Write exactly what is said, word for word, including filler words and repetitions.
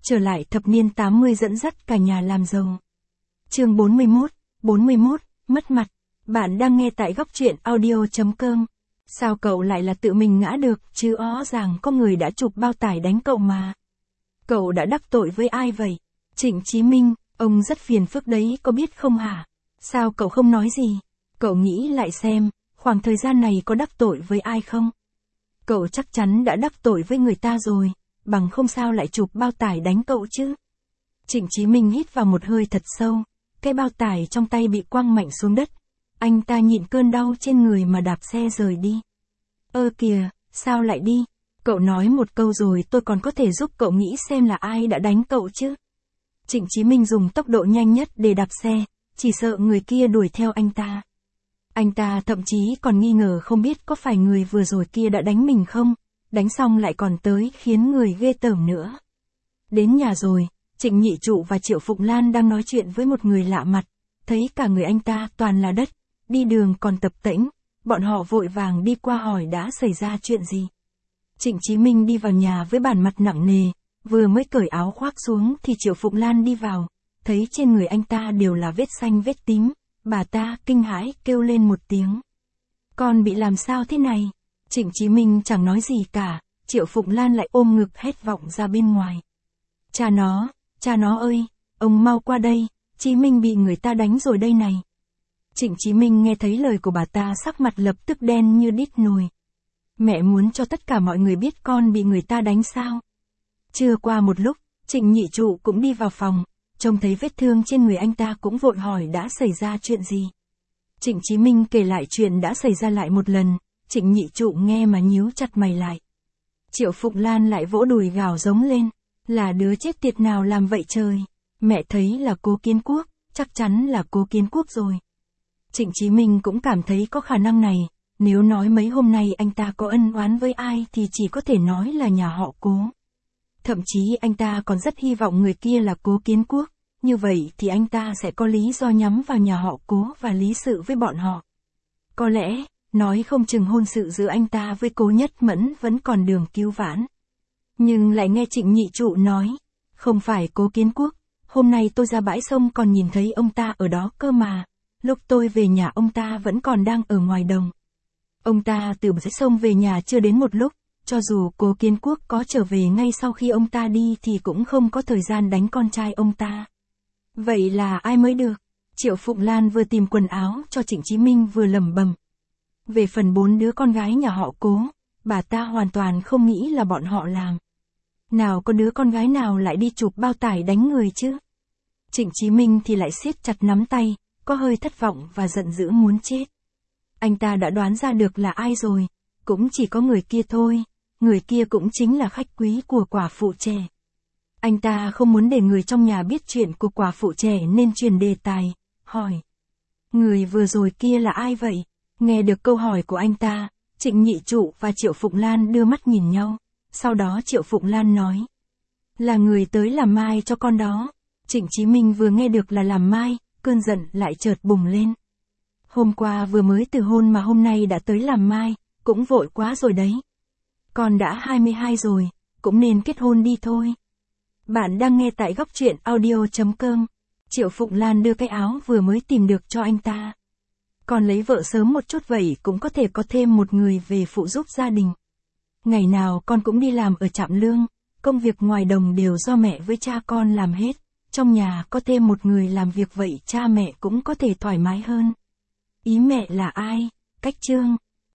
trở lại thập niên tám mươi dẫn dắt cả nhà làm giàu. Chương bốn mươi mốt, bốn mươi mốt, mất mặt. Bạn đang nghe tại góc truyện audio chấm com. Sao cậu lại là tự mình ngã được, chứ rõ ràng có người đã chụp bao tải đánh cậu mà. Cậu đã đắc tội với ai vậy? Trịnh Chí Minh, ông rất phiền phức đấy, có biết không hả? Sao cậu không nói gì? Cậu nghĩ lại xem, khoảng thời gian này có đắc tội với ai không? Cậu chắc chắn đã đắc tội với người ta rồi, bằng không sao lại chụp bao tải đánh cậu chứ? Trịnh Chí Minh hít vào một hơi thật sâu, cái bao tải trong tay bị quăng mạnh xuống đất. Anh ta nhịn cơn đau trên người mà đạp xe rời đi. Ơ kìa, sao lại đi? Cậu nói một câu rồi tôi còn có thể giúp cậu nghĩ xem là ai đã đánh cậu chứ. Trịnh Chí Minh dùng tốc độ nhanh nhất để đạp xe, chỉ sợ người kia đuổi theo anh ta. Anh ta thậm chí còn nghi ngờ không biết có phải người vừa rồi kia đã đánh mình không, đánh xong lại còn tới khiến người ghê tởm nữa. Đến nhà rồi, Trịnh Nhị Trụ và Triệu Phụng Lan đang nói chuyện với một người lạ mặt, thấy cả người anh ta toàn là đất, đi đường còn tập tễnh, bọn họ vội vàng đi qua hỏi đã xảy ra chuyện gì. Trịnh Chí Minh đi vào nhà với bản mặt nặng nề, vừa mới cởi áo khoác xuống thì Triệu Phụng Lan đi vào, thấy trên người anh ta đều là vết xanh vết tím, bà ta kinh hãi kêu lên một tiếng. Con bị làm sao thế này? Trịnh Chí Minh chẳng nói gì cả, Triệu Phụng Lan lại ôm ngực hét vọng ra bên ngoài. Cha nó, cha nó ơi, ông mau qua đây, Chí Minh bị người ta đánh rồi đây này. Trịnh Chí Minh nghe thấy lời của bà ta sắc mặt lập tức đen như đít nồi. Mẹ muốn cho tất cả mọi người biết con bị người ta đánh sao? Chưa qua một lúc, Trịnh Nhị Trụ cũng đi vào phòng, trông thấy vết thương trên người anh ta cũng vội hỏi đã xảy ra chuyện gì. Trịnh Chí Minh kể lại chuyện đã xảy ra lại một lần, Trịnh Nhị Trụ nghe mà nhíu chặt mày lại. Triệu Phụng Lan lại vỗ đùi gào giống lên, là đứa chết tiệt nào làm vậy trời? Mẹ thấy là Cố Kiến Quốc, chắc chắn là Cố Kiến Quốc rồi. Trịnh Chí Minh cũng cảm thấy có khả năng này, nếu nói mấy hôm nay anh ta có ân oán với ai thì chỉ có thể nói là nhà họ Cố. Thậm chí anh ta còn rất hy vọng người kia là Cố Kiến Quốc, như vậy thì anh ta sẽ có lý do nhắm vào nhà họ Cố và lý sự với bọn họ. Có lẽ, nói không chừng hôn sự giữa anh ta với Cố Nhất Mẫn vẫn còn đường cứu vãn. Nhưng lại nghe Trịnh Nhị Trụ nói, không phải Cố Kiến Quốc, hôm nay tôi ra bãi sông còn nhìn thấy ông ta ở đó cơ mà, lúc tôi về nhà ông ta vẫn còn đang ở ngoài đồng. Ông ta từ bãi sông về nhà chưa đến một lúc, cho dù Cố Kiến Quốc có trở về ngay sau khi ông ta đi thì cũng không có thời gian đánh con trai ông ta. Vậy là ai mới được? Triệu Phụng Lan vừa tìm quần áo cho Trịnh Chí Minh vừa lẩm bẩm. Về phần bốn đứa con gái nhà họ Cố, bà ta hoàn toàn không nghĩ là bọn họ làm. Nào có đứa con gái nào lại đi chụp bao tải đánh người chứ? Trịnh Chí Minh thì lại siết chặt nắm tay, có hơi thất vọng và giận dữ muốn chết. Anh ta đã đoán ra được là ai rồi, cũng chỉ có người kia thôi, người kia cũng chính là khách quý của quả phụ trẻ. Anh ta không muốn để người trong nhà biết chuyện của quả phụ trẻ nên truyền đề tài, hỏi. Người vừa rồi kia là ai vậy? Nghe được câu hỏi của anh ta, Trịnh Nhị Trụ và Triệu Phụng Lan đưa mắt nhìn nhau, sau đó Triệu Phụng Lan nói. Là người tới làm mai cho con đó. Trịnh Chí Minh vừa nghe được là làm mai, cơn giận lại chợt bùng lên. Hôm qua vừa mới từ hôn mà hôm nay đã tới làm mai, cũng vội quá rồi đấy. Con đã hai mươi hai rồi, cũng nên kết hôn đi thôi. Bạn đang nghe tại góc truyện audio chấm com. Triệu Phụng Lan đưa cái áo vừa mới tìm được cho anh ta. Con lấy vợ sớm một chút vậy cũng có thể có thêm một người về phụ giúp gia đình. Ngày nào con cũng đi làm ở trạm lương, công việc ngoài đồng đều do mẹ với cha con làm hết. Trong nhà có thêm một người làm việc vậy cha mẹ cũng có thể thoải mái hơn. Ý mẹ là ai? Cách Trương.